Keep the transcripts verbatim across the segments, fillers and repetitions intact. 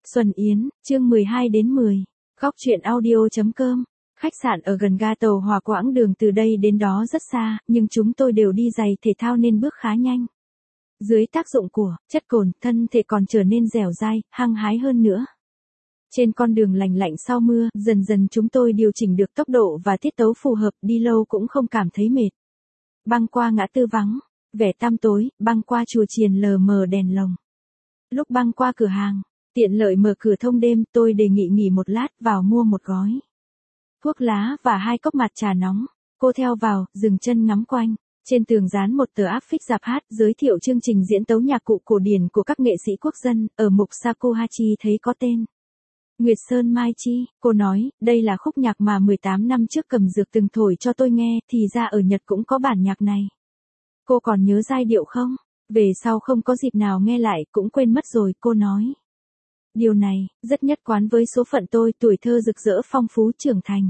Xuân Yến, chương mười hai đến mười. Góc truyện audio.com. Khách sạn ở gần ga tàu Hòa quãng đường từ đây đến đó rất xa, nhưng chúng tôi đều đi giày thể thao nên bước khá nhanh. Dưới tác dụng của chất cồn, thân thể còn trở nên dẻo dai, hăng hái hơn nữa. Trên con đường lành lạnh sau mưa, dần dần chúng tôi điều chỉnh được tốc độ và tiết tấu phù hợp, đi lâu cũng không cảm thấy mệt. Băng qua ngã tư vắng, vẻ tăm tối, băng qua chùa chiền lờ mờ đèn lồng. Lúc băng qua cửa hàng, tiện lợi mở cửa thông đêm, tôi đề nghị nghỉ một lát vào mua một gói thuốc lá và hai cốc mặt trà nóng. Cô theo vào, dừng chân ngắm quanh. Trên tường dán một tờ áp phích rạp hát giới thiệu chương trình diễn tấu nhạc cụ cổ điển của các nghệ sĩ quốc dân, ở mục Shakuhachi thấy có tên Nguyệt Sơn Mai Chi. Cô nói, đây là khúc nhạc mà mười tám năm trước Cầm Dược từng thổi cho tôi nghe, thì ra ở Nhật cũng có bản nhạc này. Cô còn nhớ giai điệu không? Về sau không có dịp nào nghe lại, cũng quên mất rồi, cô nói. Điều này, rất nhất quán với số phận tôi, tuổi thơ rực rỡ phong phú trưởng thành.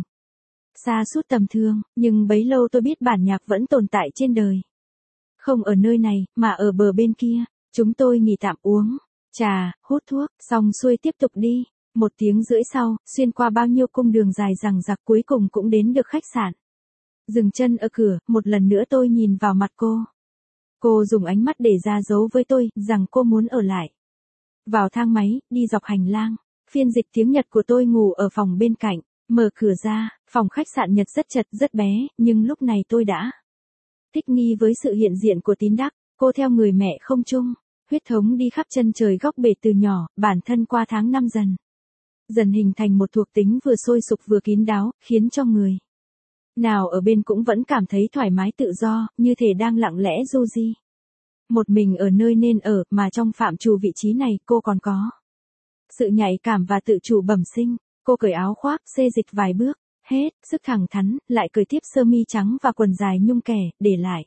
Xa suốt tầm thường, nhưng bấy lâu tôi biết bản nhạc vẫn tồn tại trên đời. Không ở nơi này, mà ở bờ bên kia. Chúng tôi nghỉ tạm uống trà, hút thuốc, xong xuôi tiếp tục đi. Một tiếng rưỡi sau, xuyên qua bao nhiêu cung đường dài dằng dặc cuối cùng cũng đến được khách sạn. Dừng chân ở cửa, một lần nữa tôi nhìn vào mặt cô. Cô dùng ánh mắt để ra dấu với tôi, rằng cô muốn ở lại. Vào thang máy, đi dọc hành lang. Phiên dịch tiếng Nhật của tôi ngủ ở phòng bên cạnh. Mở cửa ra, phòng khách sạn Nhật rất chật, rất bé, nhưng lúc này tôi đã thích nghi với sự hiện diện của Tín Đắc. Cô theo người mẹ không chung. Huyết thống đi khắp chân trời góc bể từ nhỏ, bản thân qua tháng năm dần. Dần hình thành một thuộc tính vừa sôi sục vừa kín đáo, khiến cho người nào ở bên cũng vẫn cảm thấy thoải mái tự do, như thể đang lặng lẽ du di. Một mình ở nơi nên ở, mà trong phạm trù vị trí này cô còn có sự nhạy cảm và tự chủ bẩm sinh. Cô cởi áo khoác, xê dịch vài bước, hết sức thẳng thắn, lại cởi tiếp sơ mi trắng và quần dài nhung kẻ, để lại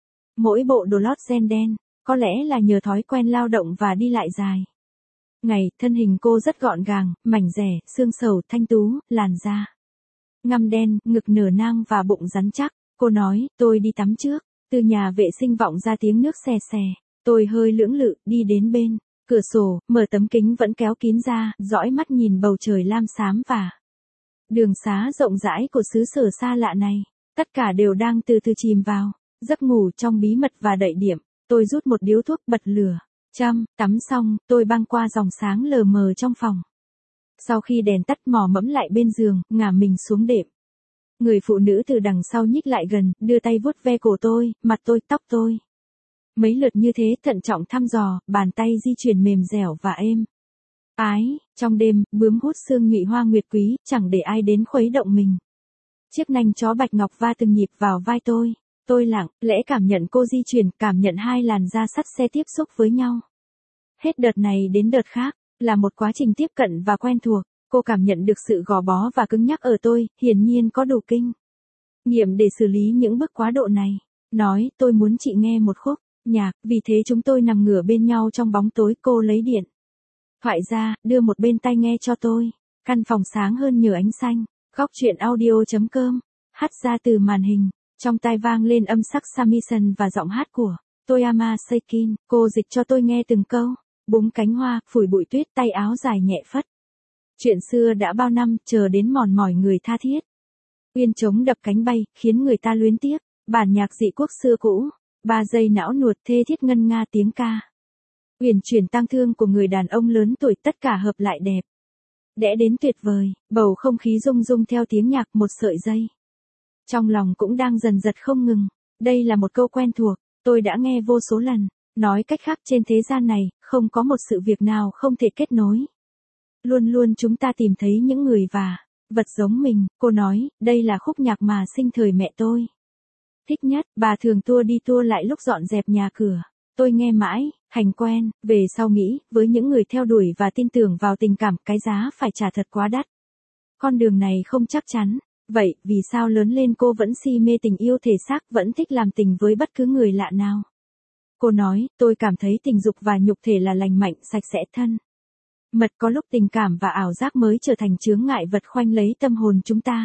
mỗi bộ đồ lót ren đen, có lẽ là nhờ thói quen lao động và đi lại dài ngày. Thân hình cô rất gọn gàng, mảnh dẻ, xương sầu, thanh tú, làn da ngăm đen, ngực nở nang và bụng rắn chắc. Cô nói, tôi đi tắm trước. Từ nhà vệ sinh vọng ra tiếng nước xè xè. Tôi hơi lưỡng lự, đi đến bên cửa sổ, mở tấm kính vẫn kéo kín ra, dõi mắt nhìn bầu trời lam xám và đường xá rộng rãi của xứ sở xa lạ này. Tất cả đều đang từ từ chìm vào giấc ngủ trong bí mật và đậy điểm. Tôi rút một điếu thuốc, bật lửa, châm, tắm xong, tôi băng qua dòng sáng lờ mờ trong phòng. Sau khi đèn tắt, mò mẫm lại bên giường, ngả mình xuống đệm. Người phụ nữ từ đằng sau nhích lại gần, đưa tay vuốt ve cổ tôi, mặt tôi, tóc tôi. Mấy lượt như thế, thận trọng thăm dò, bàn tay di chuyển mềm dẻo và êm ái. Trong đêm, bướm hút sương nhụy hoa nguyệt quý, chẳng để ai đến khuấy động mình. Chiếc nanh chó bạch ngọc va từng nhịp vào vai tôi. Tôi lặng lẽ cảm nhận cô di chuyển, cảm nhận hai làn da sắt xe tiếp xúc với nhau. Hết đợt này đến đợt khác, là một quá trình tiếp cận và quen thuộc. Cô cảm nhận được sự gò bó và cứng nhắc ở tôi, hiển nhiên có đủ kinh nghiệm để xử lý những bước quá độ này. Nói, tôi muốn chị nghe một khúc nhạc, vì thế chúng tôi nằm ngửa bên nhau trong bóng tối. Cô lấy điện thoại ra, đưa một bên tai nghe cho tôi. Căn phòng sáng hơn nhờ ánh xanh. Góc truyện audio.com. Hát ra từ màn hình. Trong tai vang lên âm sắc Samisen và giọng hát của Toyama Seikin. Cô dịch cho tôi nghe từng câu. Búng cánh hoa, phủi bụi tuyết, tay áo dài nhẹ phất. Chuyện xưa đã bao năm, chờ đến mòn mỏi người tha thiết. Uyên trống đập cánh bay, khiến người ta luyến tiếc. Bản nhạc dị quốc xưa cũ. Ba giây não nuột, thê thiết ngân nga tiếng ca. Uyển chuyển tang thương của người đàn ông lớn tuổi, tất cả hợp lại đẹp đẽ đến tuyệt vời. Bầu không khí rung rung theo tiếng nhạc, một sợi dây trong lòng cũng đang dần giật không ngừng. Đây là một câu quen thuộc, tôi đã nghe vô số lần. Nói cách khác, trên thế gian này, không có một sự việc nào không thể kết nối. Luôn luôn chúng ta tìm thấy những người và vật giống mình. Cô nói, đây là khúc nhạc mà sinh thời mẹ tôi thích nhất. Bà thường tua đi tua lại lúc dọn dẹp nhà cửa. Tôi nghe mãi, hành quen, về sau nghĩ, với những người theo đuổi và tin tưởng vào tình cảm, cái giá phải trả thật quá đắt. Con đường này không chắc chắn. Vậy, vì sao lớn lên cô vẫn si mê tình yêu thể xác, vẫn thích làm tình với bất cứ người lạ nào? Cô nói, tôi cảm thấy tình dục và nhục thể là lành mạnh, sạch sẽ, thân mật. Có lúc tình cảm và ảo giác mới trở thành chướng ngại vật khoanh lấy tâm hồn chúng ta.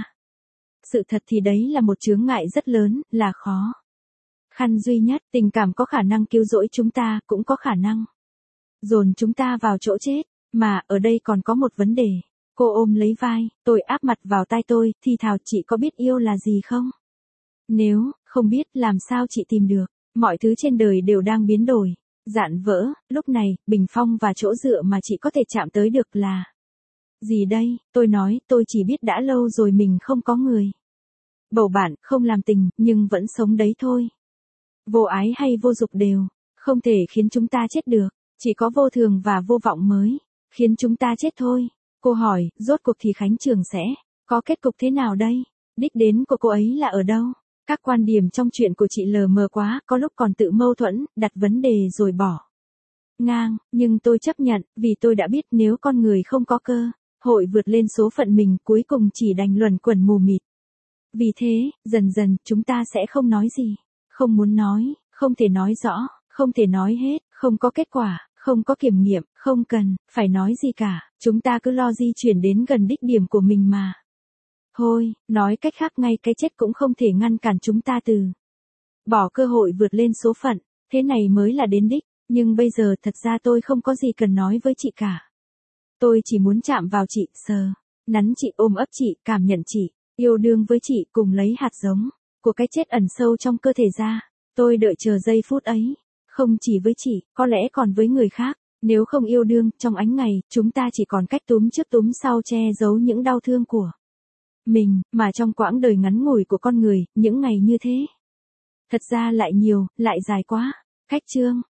Sự thật thì đấy là một chướng ngại rất lớn, là khó khăn duy nhất. Tình cảm có khả năng cứu rỗi chúng ta, cũng có khả năng dồn chúng ta vào chỗ chết. Mà, ở đây còn có một vấn đề. Cô ôm lấy vai, tôi áp mặt vào tai tôi, thì thào chị có biết yêu là gì không? Nếu, không biết làm sao chị tìm được, mọi thứ trên đời đều đang biến đổi, dạn vỡ, lúc này, bình phong và chỗ dựa mà chị có thể chạm tới được là... Gì đây, tôi nói, tôi chỉ biết đã lâu rồi mình không có người. Bầu bạn, không làm tình, nhưng vẫn sống đấy thôi. Vô ái hay vô dục đều, không thể khiến chúng ta chết được, chỉ có vô thường và vô vọng mới, khiến chúng ta chết thôi. Cô hỏi, rốt cuộc thì Khánh Trường sẽ có kết cục thế nào đây? Đích đến của cô ấy là ở đâu? Các quan điểm trong chuyện của chị lờ mờ quá, có lúc còn tự mâu thuẫn, đặt vấn đề rồi bỏ ngang, nhưng tôi chấp nhận, vì tôi đã biết nếu con người không có cơ hội vượt lên số phận mình, cuối cùng chỉ đành luẩn quẩn mù mịt. Vì thế, dần dần, chúng ta sẽ không nói gì, không muốn nói, không thể nói rõ, không thể nói hết, không có kết quả, không có kiểm nghiệm, không cần phải nói gì cả, chúng ta cứ lo di chuyển đến gần đích điểm của mình mà. Thôi, nói cách khác, ngay cái chết cũng không thể ngăn cản chúng ta từ bỏ cơ hội vượt lên số phận, thế này mới là đến đích, nhưng bây giờ thật ra tôi không có gì cần nói với chị cả. Tôi chỉ muốn chạm vào chị, sờ, nắn chị, ôm ấp chị, cảm nhận chị, yêu đương với chị, cùng lấy hạt giống của cái chết ẩn sâu trong cơ thể ra. Tôi đợi chờ giây phút ấy, không chỉ với chị, có lẽ còn với người khác. Nếu không yêu đương, trong ánh ngày, chúng ta chỉ còn cách túm trước túm sau che giấu những đau thương của mình, mà trong quãng đời ngắn ngủi của con người, những ngày như thế thật ra lại nhiều, lại dài quá. Cách chương